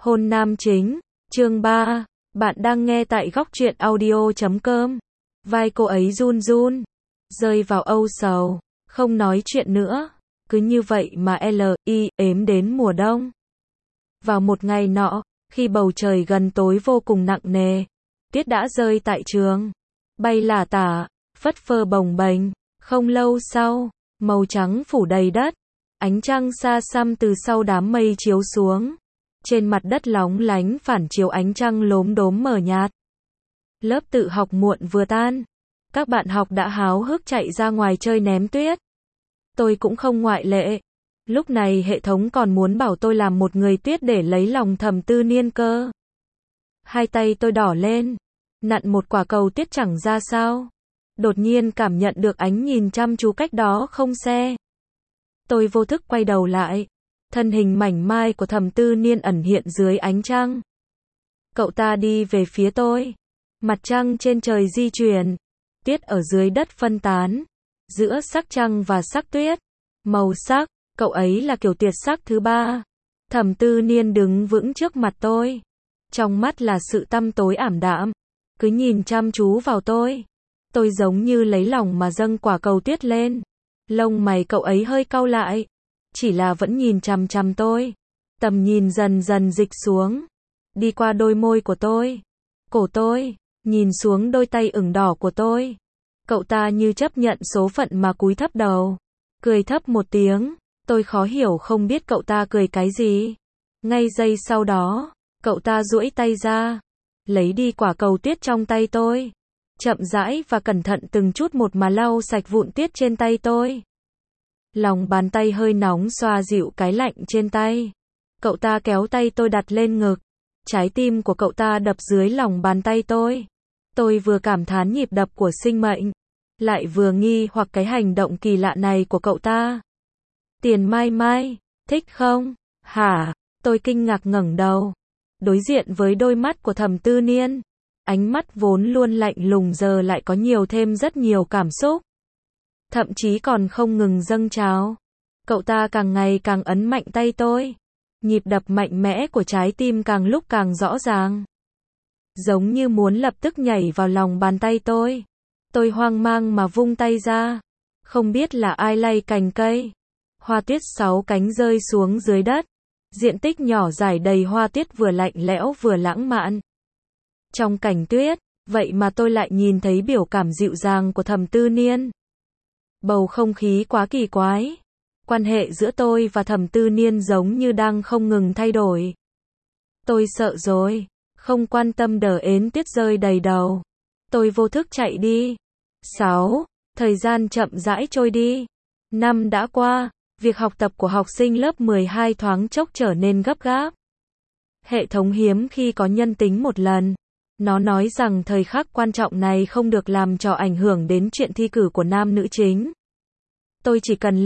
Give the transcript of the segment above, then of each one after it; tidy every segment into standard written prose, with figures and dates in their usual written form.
Hôn nam chính, chương 3, bạn đang nghe tại góc truyện audio.com. Vai cô ấy run run, rơi vào âu sầu, không nói chuyện nữa. Cứ như vậy mà êm đến mùa đông. Vào một ngày nọ, khi bầu trời gần tối vô cùng nặng nề, tuyết đã rơi tại trường, bay lả tả, phất phơ bồng bềnh. Không lâu sau, màu trắng phủ đầy đất, ánh trăng xa xăm từ sau đám mây chiếu xuống. Trên mặt đất lóng lánh phản chiếu ánh trăng lốm đốm mờ nhạt. Lớp tự học muộn vừa tan, các bạn học đã háo hức chạy ra ngoài chơi ném tuyết. Tôi cũng không ngoại lệ. Lúc này hệ thống còn muốn bảo tôi làm một người tuyết để lấy lòng Thẩm Tư Niên cơ. Hai tay tôi đỏ lên, nặn một quả cầu tuyết chẳng ra sao. Đột nhiên cảm nhận được ánh nhìn chăm chú cách đó không xe. Tôi vô thức quay đầu lại. Thân hình mảnh mai của Thẩm Tư Niên ẩn hiện dưới ánh trăng. Cậu ta đi về phía tôi. Mặt trăng trên trời di chuyển. Tuyết ở dưới đất phân tán. Giữa sắc trăng và sắc tuyết. Màu sắc, cậu ấy là kiểu tuyệt sắc thứ ba. Thẩm Tư Niên đứng vững trước mặt tôi. Trong mắt là sự tăm tối ảm đạm. Cứ nhìn chăm chú vào tôi. Tôi giống như lấy lòng mà dâng quả cầu tuyết lên. Lông mày cậu ấy hơi cau lại. Chỉ là vẫn nhìn chằm chằm tôi. Tầm nhìn dần dần dịch xuống. Đi qua đôi môi của tôi. Cổ tôi. Nhìn xuống đôi tay ửng đỏ của tôi. Cậu ta như chấp nhận số phận mà cúi thấp đầu. Cười thấp một tiếng. Tôi khó hiểu không biết cậu ta cười cái gì. Ngay giây sau đó, cậu ta duỗi tay ra. Lấy đi quả cầu tuyết trong tay tôi. Chậm rãi và cẩn thận từng chút một mà lau sạch vụn tuyết trên tay tôi. Lòng bàn tay hơi nóng xoa dịu cái lạnh trên tay. Cậu ta kéo tay tôi đặt lên ngực. Trái tim của cậu ta đập dưới lòng bàn tay tôi. Tôi vừa cảm thán nhịp đập của sinh mệnh, lại vừa nghi hoặc cái hành động kỳ lạ này của cậu ta. Tiền Mai Mai, thích không? Hả? Tôi kinh ngạc ngẩng đầu. Đối diện với đôi mắt của Thẩm Tư Niên. Ánh mắt vốn luôn lạnh lùng giờ lại có nhiều thêm rất nhiều cảm xúc. Thậm chí còn không ngừng dâng trào. Cậu ta càng ngày càng ấn mạnh tay tôi. Nhịp đập mạnh mẽ của trái tim càng lúc càng rõ ràng. Giống như muốn lập tức nhảy vào lòng bàn tay tôi. Tôi hoang mang mà vung tay ra. Không biết là ai lay cành cây. Hoa tuyết 6 cánh rơi xuống dưới đất. Diện tích nhỏ rải đầy hoa tuyết vừa lạnh lẽo vừa lãng mạn. Trong cảnh tuyết, vậy mà tôi lại nhìn thấy biểu cảm dịu dàng của Thẩm Tư Niên. Bầu không khí quá kỳ quái. Quan hệ giữa tôi và Thẩm Tư Niên giống như đang không ngừng thay đổi. Tôi sợ rồi. Không quan tâm đờ ến tuyết rơi đầy đầu. Tôi vô thức chạy đi. 6. Thời gian chậm rãi trôi đi. Năm đã qua. Việc học tập của học sinh lớp 12 thoáng chốc trở nên gấp gáp. Hệ thống hiếm khi có nhân tính một lần. Nó nói rằng thời khắc quan trọng này không được làm cho ảnh hưởng đến chuyện thi cử của nam nữ chính. Tôi chỉ cần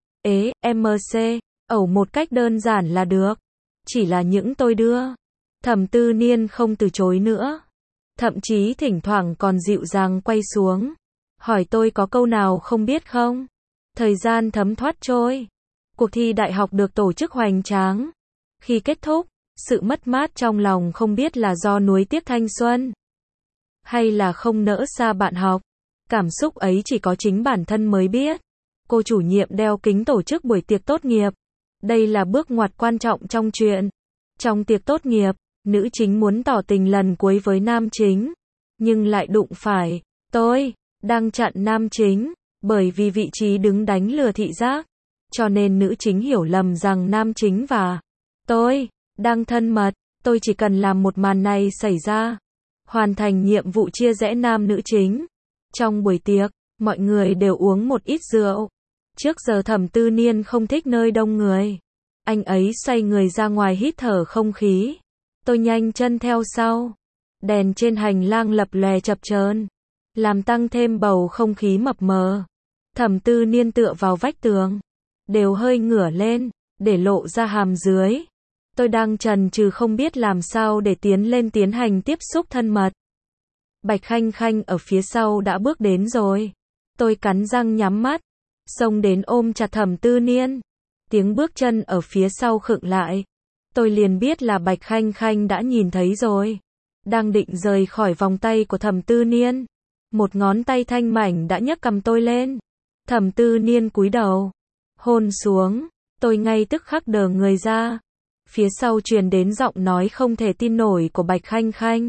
MC, ẩu một cách đơn giản là được. Chỉ là những tôi đưa. Thẩm Tư Niên không từ chối nữa. Thậm chí thỉnh thoảng còn dịu dàng quay xuống. Hỏi tôi có câu nào không biết không? Thời gian thấm thoát trôi. Cuộc thi đại học được tổ chức hoành tráng. Khi kết thúc, sự mất mát trong lòng không biết là do nuối tiếc thanh xuân. Hay là không nỡ xa bạn học. Cảm xúc ấy chỉ có chính bản thân mới biết. Cô chủ nhiệm đeo kính tổ chức buổi tiệc tốt nghiệp. Đây là bước ngoặt quan trọng trong chuyện. Trong tiệc tốt nghiệp, nữ chính muốn tỏ tình lần cuối với nam chính. Nhưng lại đụng phải tôi, đang chặn nam chính. Bởi vì vị trí đứng đánh lừa thị giác. Cho nên nữ chính hiểu lầm rằng nam chính và tôi đang thân mật. Tôi chỉ cần làm một màn này xảy ra. Hoàn thành nhiệm vụ chia rẽ nam nữ chính. Trong buổi tiệc, mọi người đều uống một ít rượu. Trước giờ Thẩm Tư Niên không thích nơi đông người. Anh ấy xoay người ra ngoài hít thở không khí. Tôi nhanh chân theo sau. Đèn trên hành lang lập lòe chập chờn, làm tăng thêm bầu không khí mập mờ. Thẩm Tư Niên tựa vào vách tường. Đều hơi ngửa lên, để lộ ra hàm dưới. Tôi đang chần chừ không biết làm sao để tiến lên tiến hành tiếp xúc thân mật. Bạch Khanh Khanh ở phía sau đã bước đến rồi. Tôi cắn răng nhắm mắt. Xông đến ôm chặt Thẩm Tư Niên. Tiếng bước chân ở phía sau khựng lại. Tôi liền biết là Bạch Khanh Khanh đã nhìn thấy rồi. Đang định rời khỏi vòng tay của Thẩm Tư Niên, một ngón tay thanh mảnh đã nhấc cầm tôi lên. Thẩm Tư Niên cúi đầu, hôn xuống, tôi ngay tức khắc đờ người ra. Phía sau truyền đến giọng nói không thể tin nổi của Bạch Khanh Khanh.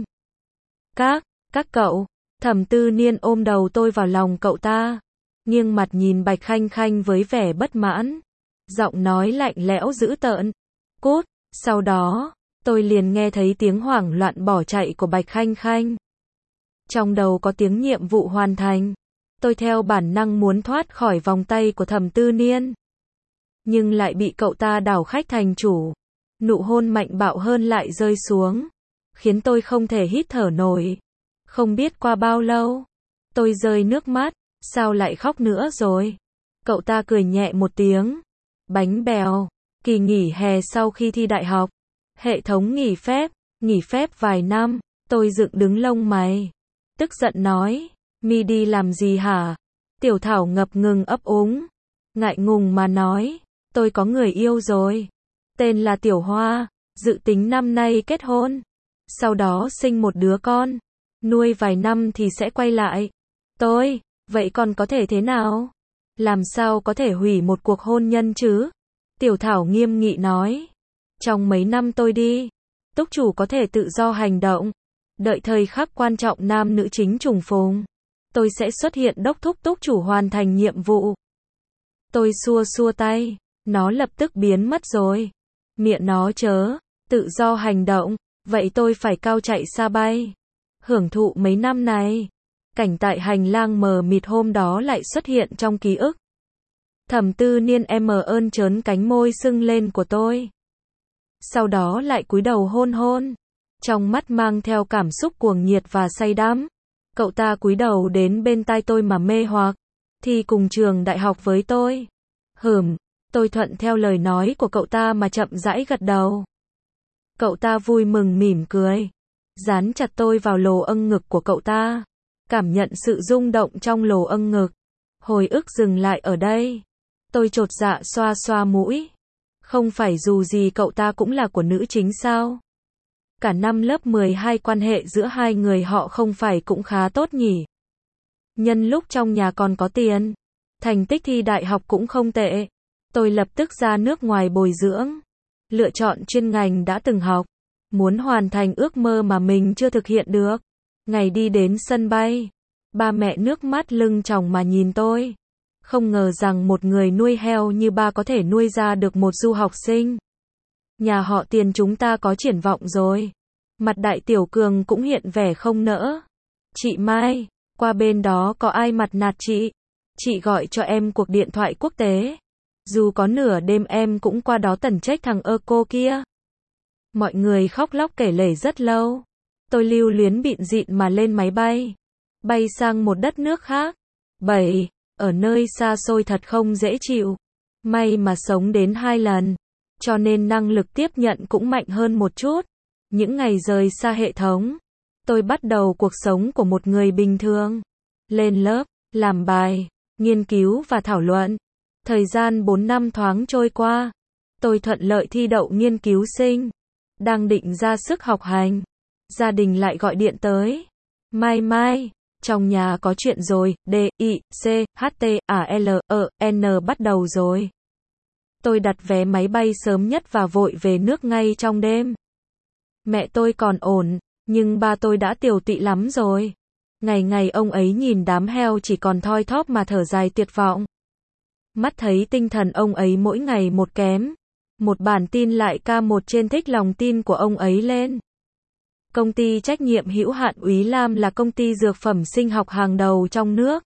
Các cậu. Thẩm Tư Niên ôm đầu tôi vào lòng cậu ta, nghiêng mặt nhìn Bạch Khanh Khanh với vẻ bất mãn. Giọng nói lạnh lẽo dữ tợn. Cút. Sau đó, tôi liền nghe thấy tiếng hoảng loạn bỏ chạy của Bạch Khanh Khanh. Trong đầu có tiếng nhiệm vụ hoàn thành. Tôi theo bản năng muốn thoát khỏi vòng tay của Thẩm Tư Niên, nhưng lại bị cậu ta đảo khách thành chủ. Nụ hôn mạnh bạo hơn lại rơi xuống, khiến tôi không thể hít thở nổi. Không biết qua bao lâu, tôi rơi nước mắt. Sao lại khóc nữa rồi? Cậu ta cười nhẹ một tiếng. Bánh bèo. Kỳ nghỉ hè sau khi thi đại học. Hệ thống nghỉ phép vài năm. Tôi dựng đứng lông mày, tức giận nói, mi đi làm gì hả? Tiểu Thảo ngập ngừng ấp úng, ngại ngùng mà nói, tôi có người yêu rồi. Tên là Tiểu Hoa, dự tính năm nay kết hôn. Sau đó sinh một đứa con. Nuôi vài năm thì sẽ quay lại. Vậy còn có thể thế nào? Làm sao có thể hủy một cuộc hôn nhân chứ? Tiểu Thảo nghiêm nghị nói. Trong mấy năm tôi đi, túc chủ có thể tự do hành động. Đợi thời khắc quan trọng nam nữ chính trùng phùng, tôi sẽ xuất hiện đốc thúc túc chủ hoàn thành nhiệm vụ. Tôi xua tay, nó lập tức biến mất rồi. Miệng nó chớ, tự do hành động, vậy tôi phải cao chạy xa bay. Hưởng thụ mấy năm này. Cảnh tại hành lang mờ mịt hôm đó lại xuất hiện trong ký ức. Thẩm Tư Niên ơn trớn cánh môi sưng lên của tôi. Sau đó lại cúi đầu hôn. Trong mắt mang theo cảm xúc cuồng nhiệt và say đắm. Cậu ta cúi đầu đến bên tai tôi mà mê hoặc. Thi cùng trường đại học với tôi. Tôi thuận theo lời nói của cậu ta mà chậm rãi gật đầu. Cậu ta vui mừng mỉm cười, dán chặt tôi vào lồ âng ngực của cậu ta. Cảm nhận sự rung động trong lồ âng ngực. Hồi ức dừng lại ở đây. Tôi chột dạ xoa mũi. Không phải dù gì cậu ta cũng là của nữ chính sao? Cả năm lớp 12 quan hệ giữa hai người họ không phải cũng khá tốt nhỉ? Nhân lúc trong nhà còn có tiền, thành tích thi đại học cũng không tệ. Tôi lập tức ra nước ngoài bồi dưỡng, lựa chọn chuyên ngành đã từng học, muốn hoàn thành ước mơ mà mình chưa thực hiện được. Ngày đi đến sân bay, ba mẹ nước mắt lưng tròng mà nhìn tôi. Không ngờ rằng một người nuôi heo như ba có thể nuôi ra được một du học sinh. Nhà họ Tiền chúng ta có triển vọng rồi. Mặt Đại Tiểu Cường cũng hiện vẻ không nỡ. Chị Mai, qua bên đó có ai mặt nạt chị? Chị gọi cho em cuộc điện thoại quốc tế. Dù có nửa đêm em cũng qua đó tẩn trách thằng cô kia. Mọi người khóc lóc kể lể rất lâu. Tôi lưu luyến bịn dịn mà lên máy bay. Bay sang một đất nước khác. Ở nơi xa xôi thật không dễ chịu. May mà sống đến 2 lần. Cho nên năng lực tiếp nhận cũng mạnh hơn một chút. Những ngày rời xa hệ thống, tôi bắt đầu cuộc sống của một người bình thường. Lên lớp, làm bài, nghiên cứu và thảo luận. Thời gian 4 năm thoáng trôi qua. Tôi thuận lợi thi đậu nghiên cứu sinh. Đang định ra sức học hành. Gia đình lại gọi điện tới. Mai, trong nhà có chuyện rồi, D-I-C-H-T-A-L-E-N bắt đầu rồi. Tôi đặt vé máy bay sớm nhất và vội về nước ngay trong đêm. Mẹ tôi còn ổn, nhưng ba tôi đã tiều tụy lắm rồi. Ngày ông ấy nhìn đám heo chỉ còn thoi thóp mà thở dài tuyệt vọng. Mắt thấy tinh thần ông ấy mỗi ngày một kém. Một bản tin lại K1 trên thích lòng tin của ông ấy lên. Công ty trách nhiệm hữu hạn Úy Lam là công ty dược phẩm sinh học hàng đầu trong nước.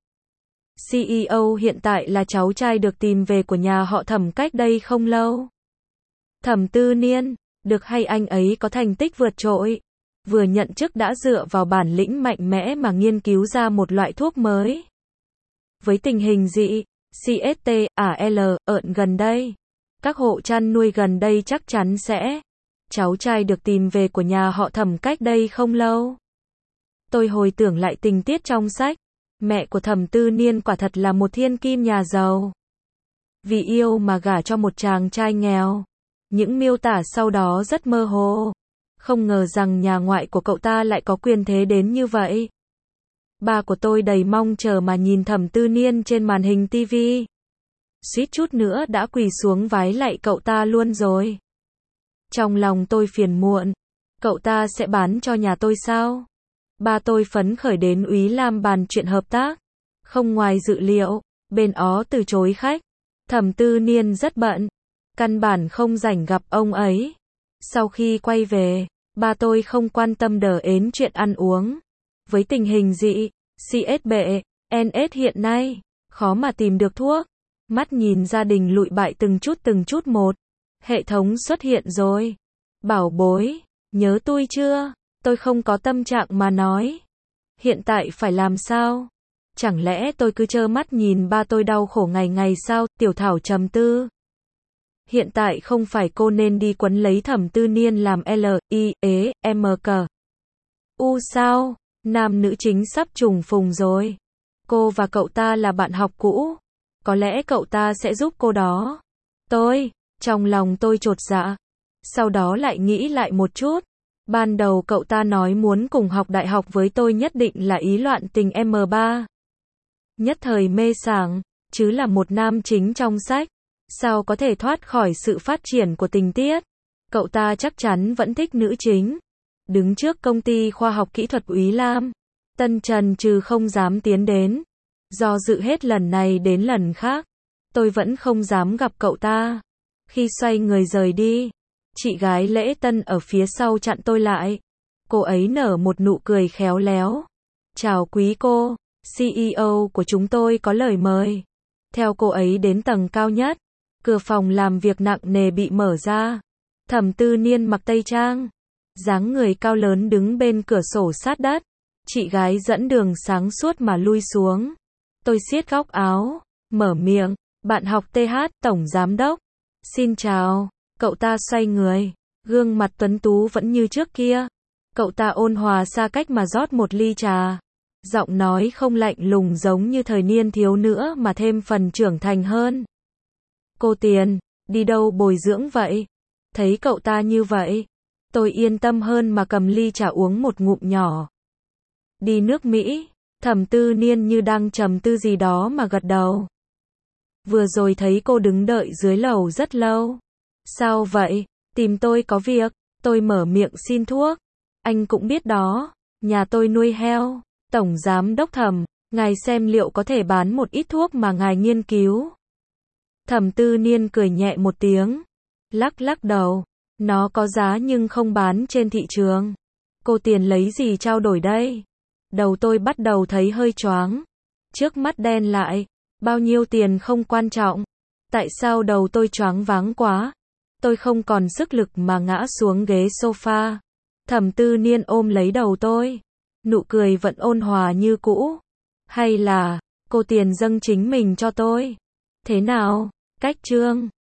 CEO hiện tại là cháu trai được tìm về của nhà họ Thẩm cách đây không lâu. Thẩm Tư Niên, được hay anh ấy có thành tích vượt trội. Vừa nhận chức đã dựa vào bản lĩnh mạnh mẽ mà nghiên cứu ra một loại thuốc mới. Với tình hình dị, CST-AL, gần đây, các hộ chăn nuôi gần đây chắc chắn sẽ. Cháu trai được tìm về của nhà họ Thẩm cách đây không lâu. Tôi hồi tưởng lại tình tiết trong sách. Mẹ của Thẩm Tư Niên quả thật là một thiên kim nhà giàu. Vì yêu mà gả cho một chàng trai nghèo. Những miêu tả sau đó rất mơ hồ. Không ngờ rằng nhà ngoại của cậu ta lại có quyền thế đến như vậy. Ba của tôi đầy mong chờ mà nhìn Thẩm Tư Niên trên màn hình TV. Suýt chút nữa đã quỳ xuống vái lạy cậu ta luôn rồi. Trong lòng tôi phiền muộn. Cậu ta sẽ bán cho nhà tôi sao? Ba tôi phấn khởi đến Úy Lam bàn chuyện hợp tác. Không ngoài dự liệu, bên Ó từ chối khách. Thẩm Tư Niên rất bận. Căn bản không rảnh gặp ông ấy. Sau khi quay về, ba tôi không quan tâm đờ ến chuyện ăn uống. Với tình hình dị, CSB, NS hiện nay, khó mà tìm được thuốc. Mắt nhìn gia đình lụi bại từng chút một. Hệ thống xuất hiện rồi. Bảo bối, nhớ tôi chưa? Tôi không có tâm trạng mà nói. Hiện tại phải làm sao? Chẳng lẽ tôi cứ trơ mắt nhìn ba tôi đau khổ ngày ngày sao? Tiểu Thảo trầm tư. Hiện tại không phải cô nên đi quấn lấy Thẩm Tư Niên làm LIEMK. Sao? Nam nữ chính sắp trùng phùng rồi. Cô và cậu ta là bạn học cũ. Có lẽ cậu ta sẽ giúp cô đó. Trong lòng tôi chột dạ. Sau đó lại nghĩ lại một chút. Ban đầu cậu ta nói muốn cùng học đại học với tôi nhất định là ý loạn tình M3. Nhất thời mê sảng, chứ là một nam chính trong sách. Sao có thể thoát khỏi sự phát triển của tình tiết? Cậu ta chắc chắn vẫn thích nữ chính. Đứng trước công ty khoa học kỹ thuật Úy Lam, Tân Trần trừ không dám tiến đến. Do dự hết lần này đến lần khác, tôi vẫn không dám gặp cậu ta. Khi xoay người rời đi, chị gái Lễ Tân ở phía sau chặn tôi lại. Cô ấy nở một nụ cười khéo léo. Chào quý cô, CEO của chúng tôi có lời mời. Theo cô ấy đến tầng cao nhất, cửa phòng làm việc nặng nề bị mở ra. Thẩm Tư Niên mặc tây trang, dáng người cao lớn đứng bên cửa sổ sát đất. Chị gái dẫn đường sáng suốt mà lui xuống. Tôi siết góc áo, mở miệng, bạn học TH, tổng giám đốc. Xin chào, cậu ta xoay người, gương mặt tuấn tú vẫn như trước kia. Cậu ta ôn hòa xa cách mà rót một ly trà. Giọng nói không lạnh lùng giống như thời niên thiếu nữa mà thêm phần trưởng thành hơn. Cô Tiền, đi đâu bồi dưỡng vậy? Thấy cậu ta như vậy, tôi yên tâm hơn mà cầm ly trà uống một ngụm nhỏ. Đi nước Mỹ. Thẩm Tư Niên như đang trầm tư gì đó mà gật đầu. Vừa rồi thấy cô đứng đợi dưới lầu rất lâu. Sao vậy? Tìm tôi có việc. Tôi mở miệng xin thuốc. Anh cũng biết đó, nhà tôi nuôi heo. Tổng giám đốc Thẩm, ngài xem liệu có thể bán một ít thuốc mà ngài nghiên cứu. Thẩm Tư Niên cười nhẹ một tiếng, lắc đầu. Nó có giá nhưng không bán trên thị trường. Cô Tiền lấy gì trao đổi đây? Đầu tôi bắt đầu thấy hơi choáng. Trước mắt đen lại. Bao nhiêu tiền không quan trọng. Tại sao đầu tôi choáng váng quá? Tôi không còn sức lực mà ngã xuống ghế sofa. Thẩm Tư Niên ôm lấy đầu tôi. Nụ cười vẫn ôn hòa như cũ. Hay là, cô Tiền dâng chính mình cho tôi? Thế nào? Cách chương